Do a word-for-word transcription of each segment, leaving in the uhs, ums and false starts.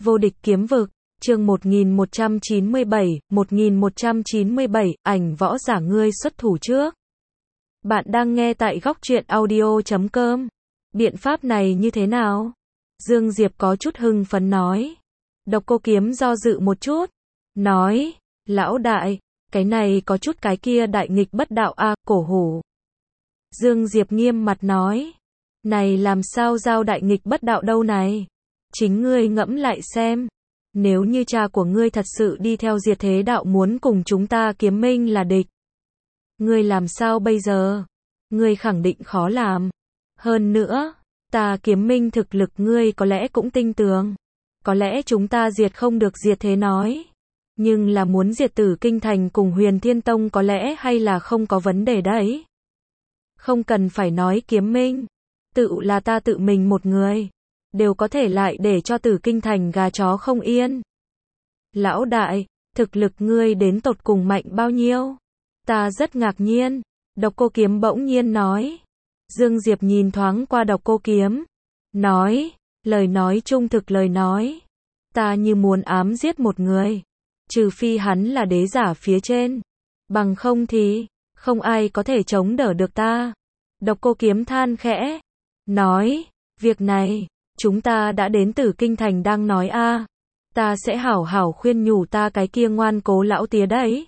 Vô địch kiếm vực, chương một nghìn một trăm chín mươi bảy, một nghìn một trăm chín mươi bảy, ảnh võ giả ngươi xuất thủ trước. Bạn đang nghe tại góc truyện audio chấm com. Biện pháp này như thế nào? Dương Diệp có chút hưng phấn nói. Độc Cô Kiếm do dự một chút. Nói, lão đại, cái này có chút cái kia đại nghịch bất đạo a, cổ hủ. Dương Diệp nghiêm mặt nói. Này làm sao giao đại nghịch bất đạo đâu này? Chính ngươi ngẫm lại xem. Nếu như cha của ngươi thật sự đi theo diệt thế đạo muốn cùng chúng ta Kiếm Minh là địch. Ngươi làm sao bây giờ? Ngươi khẳng định khó làm. Hơn nữa, ta Kiếm Minh thực lực ngươi có lẽ cũng tinh tường. Có lẽ chúng ta diệt không được diệt thế nói. Nhưng là muốn diệt Tử Kinh Thành cùng Huyền Thiên Tông có lẽ hay là không có vấn đề đấy. Không cần phải nói Kiếm Minh. Tự là ta tự mình một người. Đều có thể lại để cho Tử Kinh Thành gà chó không yên. Lão đại, thực lực ngươi đến tột cùng mạnh bao nhiêu? Ta rất ngạc nhiên. Độc Cô Kiếm bỗng nhiên nói. Dương Diệp nhìn thoáng qua Độc Cô Kiếm. Nói, lời nói trung thực lời nói. Ta như muốn ám giết một người. Trừ phi hắn là đế giả phía trên. Bằng không thì, không ai có thể chống đỡ được ta. Độc Cô Kiếm than khẽ. Nói, việc này, chúng ta đã đến Tử Kinh Thành đang nói a, ta sẽ hảo hảo khuyên nhủ ta cái kia ngoan cố lão tía đấy.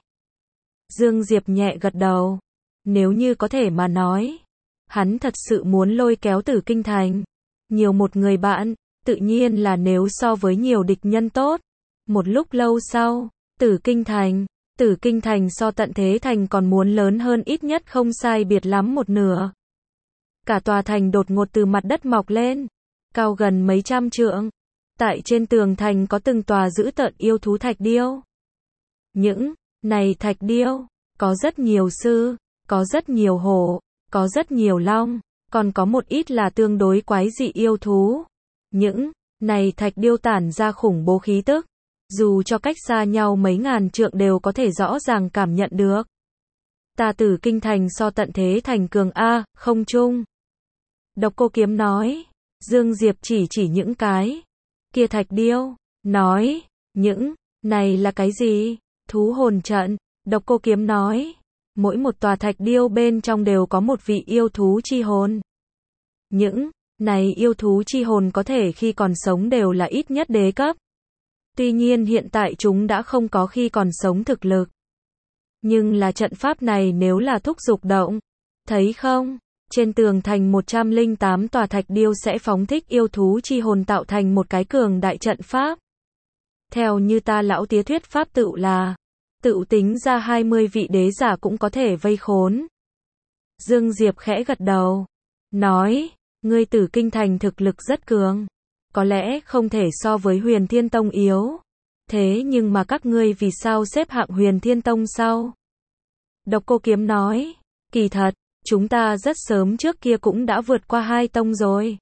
Dương Diệp nhẹ gật đầu. Nếu như có thể mà nói, hắn thật sự muốn lôi kéo Tử Kinh Thành. Nhiều một người bạn, tự nhiên là nếu so với nhiều địch nhân tốt. Một lúc lâu sau, Tử Kinh Thành, Tử Kinh Thành so Tận Thế Thành còn muốn lớn hơn ít nhất không sai biệt lắm một nửa. Cả tòa thành đột ngột từ mặt đất mọc lên, cao gần mấy trăm trượng. Tại trên tường thành có từng tòa dữ tợn yêu thú thạch điêu. Những này thạch điêu, có rất nhiều sư, có rất nhiều hổ, có rất nhiều long, còn có một ít là tương đối quái dị yêu thú. Những này thạch điêu tản ra khủng bố khí tức, dù cho cách xa nhau mấy ngàn trượng đều có thể rõ ràng cảm nhận được. Ta Tử Kinh Thành so Tận Thế Thành cường a, không chung. Độc Cô Kiếm nói. Dương Diệp chỉ chỉ những cái kia thạch điêu, nói, những này là cái gì? Thú hồn trận. Độc Cô Kiếm nói, mỗi một tòa thạch điêu bên trong đều có một vị yêu thú chi hồn. Những này yêu thú chi hồn có thể khi còn sống đều là ít nhất đế cấp. Tuy nhiên hiện tại chúng đã không có khi còn sống thực lực. Nhưng là trận pháp này nếu là thúc dục động, thấy không? Trên tường thành một trăm lẻ tám tòa thạch điêu sẽ phóng thích yêu thú chi hồn tạo thành một cái cường đại trận pháp. Theo như ta lão tía thuyết pháp tự là, tự tính ra hai mươi vị đế giả cũng có thể vây khốn. Dương Diệp khẽ gật đầu. Nói, ngươi Tử Kinh Thành thực lực rất cường. Có lẽ không thể so với Huyền Thiên Tông yếu. Thế nhưng mà các ngươi vì sao xếp hạng Huyền Thiên Tông sau? Độc Cô Kiếm nói, kỳ thật, chúng ta rất sớm trước kia cũng đã vượt qua hai tông rồi.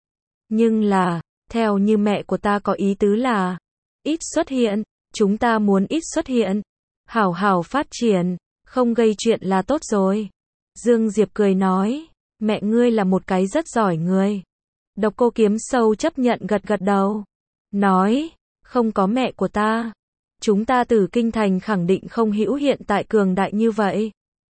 Nhưng là, theo như mẹ của ta có ý tứ là, ít xuất hiện, chúng ta muốn ít xuất hiện. Hảo hảo phát triển, không gây chuyện là tốt rồi. Dương Diệp cười nói, mẹ ngươi là một cái rất giỏi người. Độc Cô Kiếm sâu chấp nhận gật gật đầu. Nói, không có mẹ của ta, chúng ta Tử Kinh Thành khẳng định không hữu hiện tại cường đại như vậy.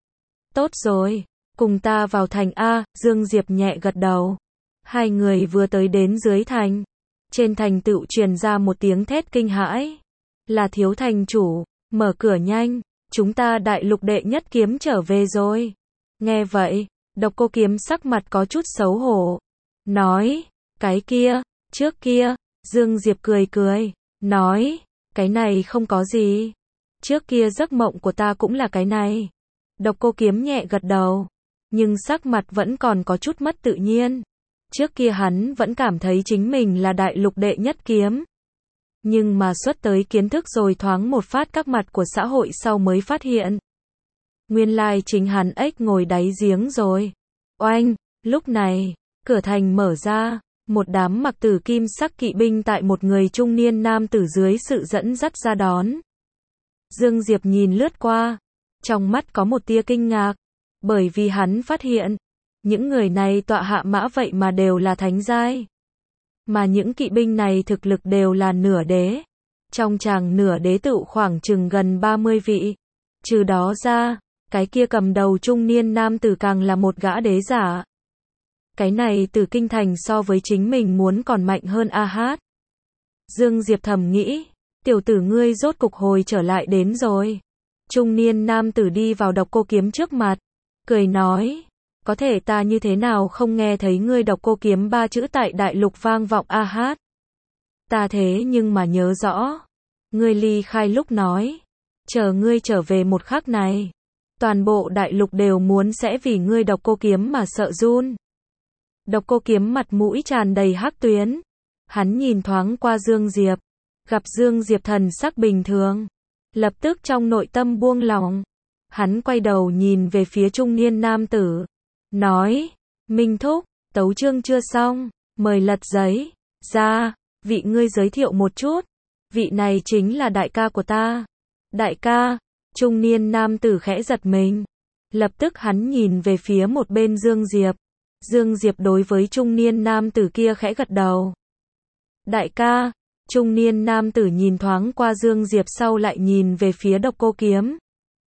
Tốt rồi, cùng ta vào thành A. Dương Diệp nhẹ gật đầu. Hai người vừa tới đến dưới thành. Trên thành tựu truyền ra một tiếng thét kinh hãi. Là thiếu thành chủ, mở cửa nhanh, chúng ta đại lục đệ nhất kiếm trở về rồi. Nghe vậy, Độc Cô Kiếm sắc mặt có chút xấu hổ. Nói, cái kia, trước kia. Dương Diệp cười cười, nói, cái này không có gì. Trước kia giấc mộng của ta cũng là cái này. Độc Cô Kiếm nhẹ gật đầu, nhưng sắc mặt vẫn còn có chút mất tự nhiên. Trước kia hắn vẫn cảm thấy chính mình là đại lục đệ nhất kiếm. Nhưng mà xuất tới kiến thức rồi thoáng một phát các mặt của xã hội sau mới phát hiện. Nguyên lai chính hắn ếch ngồi đáy giếng rồi. Oanh, lúc này, cửa thành mở ra. Một đám mặc tử kim sắc kỵ binh tại một người trung niên nam tử dưới sự dẫn dắt ra đón. Dương Diệp nhìn lướt qua, trong mắt có một tia kinh ngạc, bởi vì hắn phát hiện, những người này tọa hạ mã vậy mà đều là thánh giai. Mà những kỵ binh này thực lực đều là nửa đế. Trong tràng nửa đế tựu khoảng chừng gần ba mươi vị. Trừ đó ra, cái kia cầm đầu trung niên nam tử càng là một gã đế giả. Cái này Tử Kinh Thành so với chính mình muốn còn mạnh hơn a hát. Dương Diệp thầm nghĩ, tiểu tử ngươi rốt cục hồi trở lại đến rồi. Trung niên nam tử đi vào Độc Cô Kiếm trước mặt, cười nói, có thể ta như thế nào không nghe thấy ngươi Độc Cô Kiếm ba chữ tại đại lục vang vọng a hát. Ta thế nhưng mà nhớ rõ, ngươi ly khai lúc nói, chờ ngươi trở về một khắc này, toàn bộ đại lục đều muốn sẽ vì ngươi Độc Cô Kiếm mà sợ run. Độc Cô Kiếm mặt mũi tràn đầy hắc tuyến, hắn nhìn thoáng qua Dương Diệp, gặp Dương Diệp thần sắc bình thường, lập tức trong nội tâm buông lỏng. Hắn quay đầu nhìn về phía trung niên nam tử, nói, Minh Thúc, tấu chương chưa xong, mời lật giấy ra, vị ngươi giới thiệu một chút, vị này chính là đại ca của ta. Đại ca, trung niên nam tử khẽ giật mình, lập tức hắn nhìn về phía một bên Dương Diệp. Dương Diệp đối với trung niên nam tử kia khẽ gật đầu. Đại ca, trung niên nam tử nhìn thoáng qua Dương Diệp sau lại nhìn về phía Độc Cô Kiếm.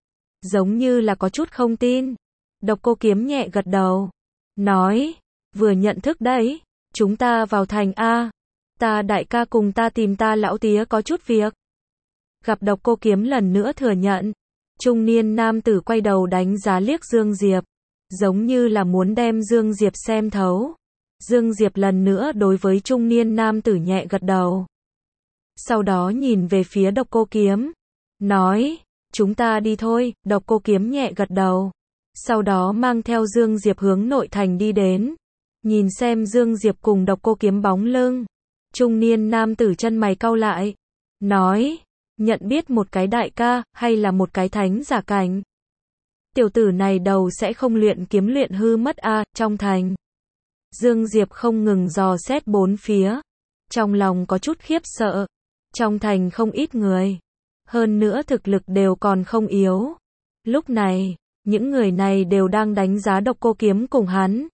Giống như là có chút không tin. Độc Cô Kiếm nhẹ gật đầu, nói, vừa nhận thức đấy, chúng ta vào thành A. Ta đại ca cùng ta tìm ta lão tía có chút việc. Gặp Độc Cô Kiếm lần nữa thừa nhận, trung niên nam tử quay đầu đánh giá liếc Dương Diệp, giống như là muốn đem Dương Diệp xem thấu. Dương Diệp lần nữa đối với trung niên nam tử nhẹ gật đầu. Sau đó nhìn về phía Độc Cô Kiếm, nói, chúng ta đi thôi. Độc Cô Kiếm nhẹ gật đầu, sau đó mang theo Dương Diệp hướng nội thành đi đến. Nhìn xem Dương Diệp cùng Độc Cô Kiếm bóng lưng, trung niên nam tử chân mày cau lại, nói, nhận biết một cái đại ca, hay là một cái thánh giả cảnh. Tiểu tử này đầu sẽ không luyện kiếm luyện hư mất a. À, trong thành. Dương Diệp không ngừng dò xét bốn phía, trong lòng có chút khiếp sợ. Trong thành không ít người, hơn nữa thực lực đều còn không yếu. Lúc này, những người này đều đang đánh giá Độc Cô Kiếm cùng hắn.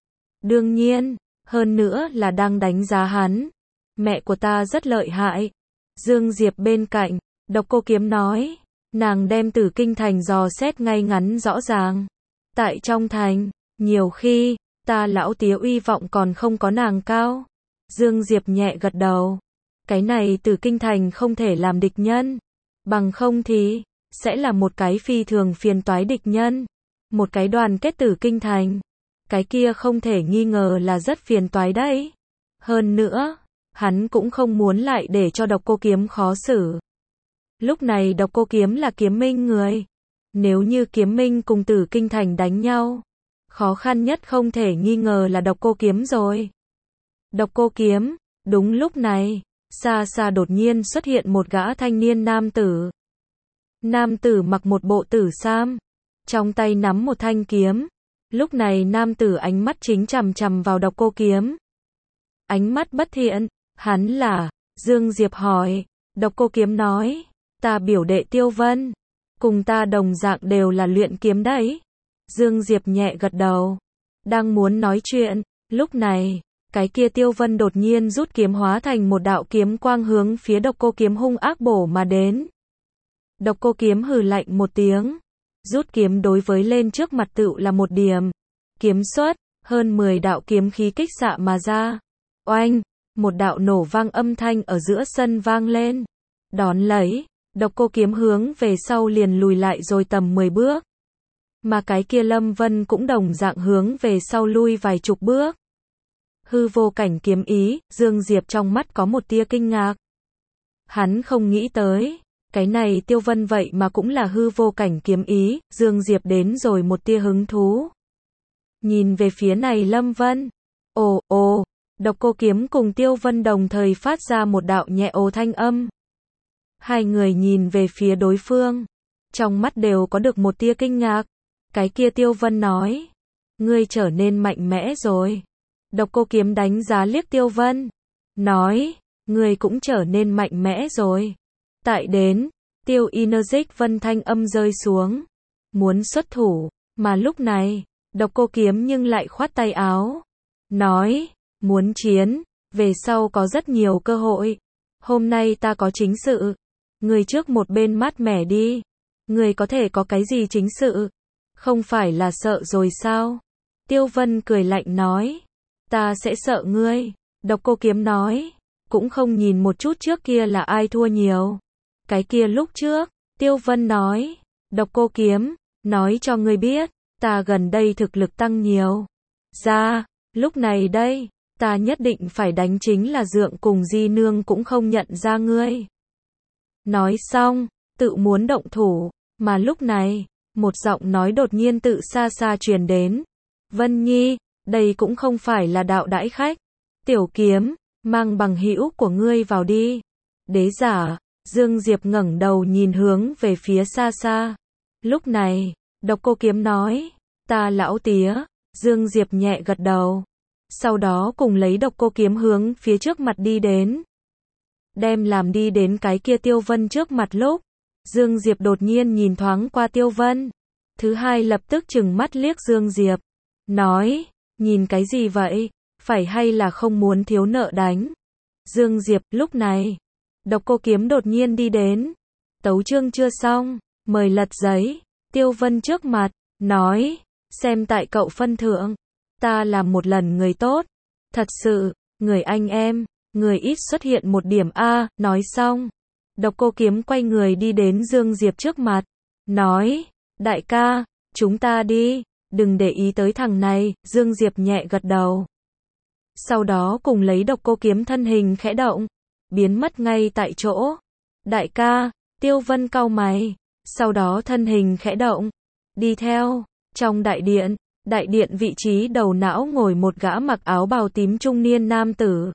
Đương nhiên, hơn nữa là đang đánh giá hắn. Mẹ của ta rất lợi hại. Dương Diệp bên cạnh, Độc Cô Kiếm nói, nàng đem Tử Kinh Thành dò xét ngay ngắn rõ ràng. Tại trong thành, nhiều khi, ta lão tía uy vọng còn không có nàng cao. Dương Diệp nhẹ gật đầu. Cái này Tử Kinh Thành không thể làm địch nhân. Bằng không thì, sẽ là một cái phi thường phiền toái địch nhân. Một cái đoàn kết Tử Kinh Thành. Cái kia không thể nghi ngờ là rất phiền toái đấy. Hơn nữa, hắn cũng không muốn lại để cho Độc Cô Kiếm khó xử. Lúc này Độc Cô Kiếm là Kiếm Minh người. Nếu như Kiếm Minh cùng Tử Kinh Thành đánh nhau, khó khăn nhất không thể nghi ngờ là Độc Cô Kiếm rồi. Độc Cô Kiếm, đúng lúc này, xa xa đột nhiên xuất hiện một gã thanh niên nam tử. Nam tử mặc một bộ tử sam, trong tay nắm một thanh kiếm. Lúc này nam tử ánh mắt chính chằm chằm vào Độc Cô Kiếm. Ánh mắt bất thiện, hắn là, Dương Diệp hỏi. Độc Cô Kiếm nói, ta biểu đệ Tiêu Vân, cùng ta đồng dạng đều là luyện kiếm đấy. Dương Diệp nhẹ gật đầu, đang muốn nói chuyện, lúc này, cái kia Tiêu Vân đột nhiên rút kiếm hóa thành một đạo kiếm quang hướng phía Độc Cô Kiếm hung ác bổ mà đến. Độc Cô Kiếm hừ lạnh một tiếng, rút kiếm đối với lên trước mặt tựu là một điểm. Kiếm xuất, hơn mười đạo kiếm khí kích xạ mà ra. Oanh, một đạo nổ vang âm thanh ở giữa sân vang lên. Đón lấy, Độc Cô Kiếm hướng về sau liền lùi lại rồi tầm mười bước. Mà cái kia Lâm Vân cũng đồng dạng hướng về sau lui vài chục bước. Hư vô cảnh kiếm ý, Dương Diệp trong mắt có một tia kinh ngạc. Hắn không nghĩ tới, cái này Tiêu Vân vậy mà cũng là hư vô cảnh kiếm ý. Dương Diệp đến rồi một tia hứng thú. Nhìn về phía này Lâm Vân. Ồ, ồ, Độc Cô Kiếm cùng Tiêu Vân đồng thời phát ra một đạo nhẹ ồ thanh âm. Hai người nhìn về phía đối phương, trong mắt đều có được một tia kinh ngạc. Cái kia Tiêu Vân nói, ngươi trở nên mạnh mẽ rồi. Độc Cô Kiếm đánh giá liếc Tiêu Vân, nói, ngươi cũng trở nên mạnh mẽ rồi. Tại đến, Tiêu Energy Vân thanh âm rơi xuống, muốn xuất thủ, mà lúc này, Độc Cô Kiếm nhưng lại khoát tay áo, nói, muốn chiến, Về sau có rất nhiều cơ hội. Hôm nay ta có chính sự. Người trước một bên mát mẻ đi. Người có thể có cái gì chính sự? Không phải là sợ rồi sao? Tiêu Vân cười lạnh nói. Ta sẽ sợ ngươi. Độc Cô Kiếm nói. Cũng không nhìn một chút trước kia là ai thua nhiều. Cái kia lúc trước. Tiêu Vân nói. Độc Cô Kiếm. Nói cho ngươi biết. Ta gần đây thực lực tăng nhiều. Ra. Lúc này đây. Ta nhất định phải đánh chính là Dượng cùng Di Nương cũng không nhận ra ngươi. Nói xong. Tự muốn động thủ. Mà lúc này. Một giọng nói đột nhiên tự xa xa truyền đến. Vân Nhi. Đây cũng không phải là đạo đãi khách. Tiểu Kiếm. Mang bằng hữu của ngươi vào đi. Đế giả. Dương Diệp ngẩng đầu nhìn hướng về phía xa xa. Lúc này. Độc Cô Kiếm nói. Ta lão tía. Dương Diệp nhẹ gật đầu. Sau đó cùng lấy Độc Cô Kiếm hướng phía trước mặt đi đến. Đem làm đi đến cái kia Tiêu Vân trước mặt lúc. Dương Diệp đột nhiên nhìn thoáng qua Tiêu Vân. Thứ hai lập tức trừng mắt liếc Dương Diệp. Nói. Nhìn cái gì vậy? Phải hay là không muốn thiếu nợ đánh? Dương Diệp, lúc này. Độc Cô Kiếm đột nhiên đi đến. Tấu chương chưa xong. Mời lật giấy. Tiêu Vân trước mặt. Nói. Xem tại cậu phân thượng. Ta làm một lần người tốt. Thật sự. Người anh em. Người ít xuất hiện một điểm A. Nói xong. Độc Cô Kiếm quay người đi đến Dương Diệp trước mặt. Nói. Đại ca. Chúng ta đi. Đừng để ý tới thằng này. Dương Diệp nhẹ gật đầu. Sau đó cùng lấy Độc Cô Kiếm thân hình khẽ động. Biến mất ngay tại chỗ. Đại ca. Tiêu Vân cau mày. Sau đó thân hình khẽ động. Đi theo. Trong đại điện. Đại điện vị trí đầu não ngồi một gã mặc áo bào tím trung niên nam tử.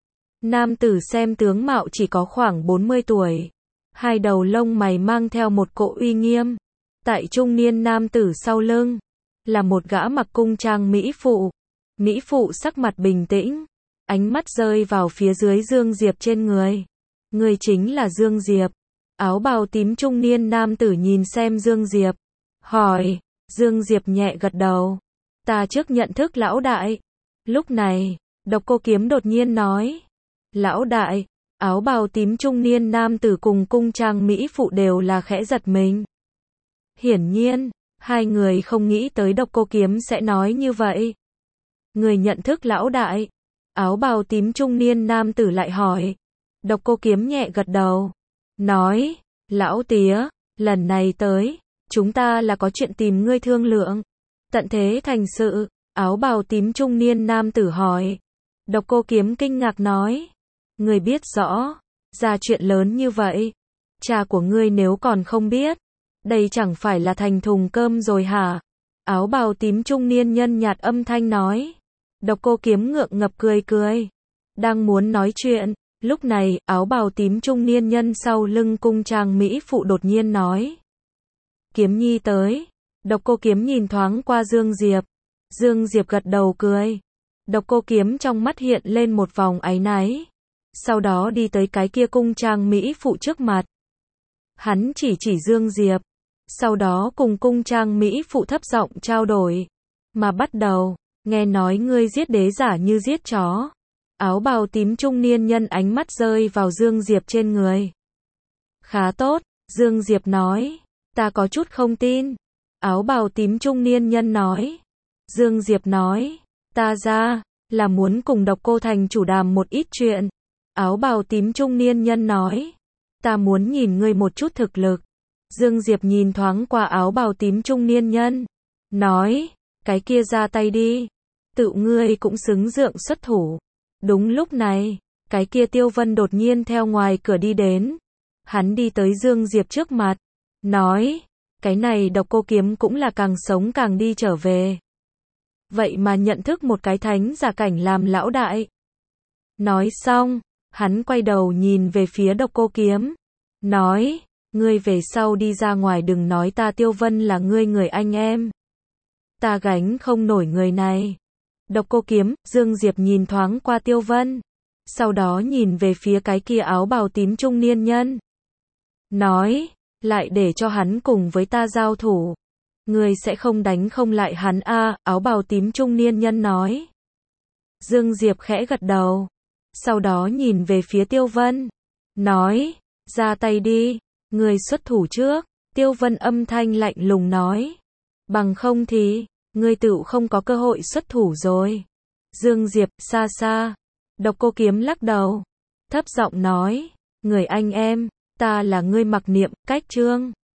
Nam tử xem tướng mạo chỉ có khoảng bốn mươi tuổi. Hai đầu lông mày mang theo một cỗ uy nghiêm. Tại trung niên nam tử sau lưng. Là một gã mặc cung trang mỹ phụ. Mỹ phụ sắc mặt bình tĩnh. Ánh mắt rơi vào phía dưới Dương Diệp trên người. Người chính là Dương Diệp. Áo bào tím trung niên nam tử nhìn xem Dương Diệp. Hỏi. Dương Diệp nhẹ gật đầu. Ta trước nhận thức lão đại. Lúc này. Độc Cô Kiếm đột nhiên nói. Lão đại. Áo bào tím trung niên nam tử cùng cung trang mỹ phụ đều là khẽ giật mình. Hiển nhiên. Hai người không nghĩ tới Độc Cô Kiếm sẽ nói như vậy. Người nhận thức lão đại. Áo bào tím trung niên nam tử lại hỏi. Độc Cô Kiếm nhẹ gật đầu. Nói. Lão tía. Lần này tới. Chúng ta là có chuyện tìm ngươi thương lượng. Tận thế thành sự. Áo bào tím trung niên nam tử hỏi. Độc Cô Kiếm kinh ngạc nói. Ngươi biết rõ. Ra chuyện lớn như vậy. Cha của ngươi nếu còn không biết. Đây chẳng phải là thành thùng cơm rồi hả? Áo bào tím trung niên nhân nhạt âm thanh nói. Độc Cô Kiếm ngượng ngập cười cười. Đang muốn nói chuyện. Lúc này, áo bào tím trung niên nhân sau lưng cung trang mỹ phụ đột nhiên nói. Kiếm Nhi tới. Độc Cô Kiếm nhìn thoáng qua Dương Diệp. Dương Diệp gật đầu cười. Độc Cô Kiếm trong mắt hiện lên một vòng áy náy. Sau đó đi tới cái kia cung trang mỹ phụ trước mặt. Hắn chỉ chỉ Dương Diệp. Sau đó cùng cung trang mỹ phụ thấp giọng trao đổi. Mà bắt đầu. Nghe nói ngươi giết đế giả như giết chó. Áo bào tím trung niên nhân ánh mắt rơi vào Dương Diệp trên người. Khá tốt. Dương Diệp nói. Ta có chút không tin. Áo bào tím trung niên nhân nói. Dương Diệp nói. Ta ra. Là muốn cùng Độc Cô Thành chủ đàm một ít chuyện. Áo bào tím trung niên nhân nói. Ta muốn nhìn ngươi một chút thực lực. Dương Diệp nhìn thoáng qua áo bào tím trung niên nhân. Nói. Cái kia ra tay đi. Tự ngươi cũng xứng Dượng xuất thủ. Đúng lúc này. Cái kia Tiêu Vân đột nhiên theo ngoài cửa đi đến. Hắn đi tới Dương Diệp trước mặt. Nói. Cái này Độc Cô Kiếm cũng là càng sống càng đi trở về. Vậy mà nhận thức một cái thánh giả cảnh làm lão đại. Nói xong. Hắn quay đầu nhìn về phía Độc Cô Kiếm. Nói. Ngươi về sau đi ra ngoài đừng nói ta Tiêu Vân là ngươi người anh em. Ta gánh không nổi người này. Độc Cô Kiếm, Dương Diệp nhìn thoáng qua Tiêu Vân. Sau đó nhìn về phía cái kia áo bào tím trung niên nhân. Nói. Lại để cho hắn cùng với ta giao thủ. Ngươi sẽ không đánh không lại hắn a, áo bào tím trung niên nhân nói. Dương Diệp khẽ gật đầu. sau đó nhìn về phía Tiêu Vân, nói, ra tay đi, người xuất thủ trước. Tiêu Vân âm thanh lạnh lùng nói, bằng không thì, ngươi tựu không có cơ hội xuất thủ rồi. Dương Diệp, xa xa. Độc Cô Kiếm lắc đầu, thấp giọng nói, người anh em, ta là ngươi Mặc Niệm, cách Trương.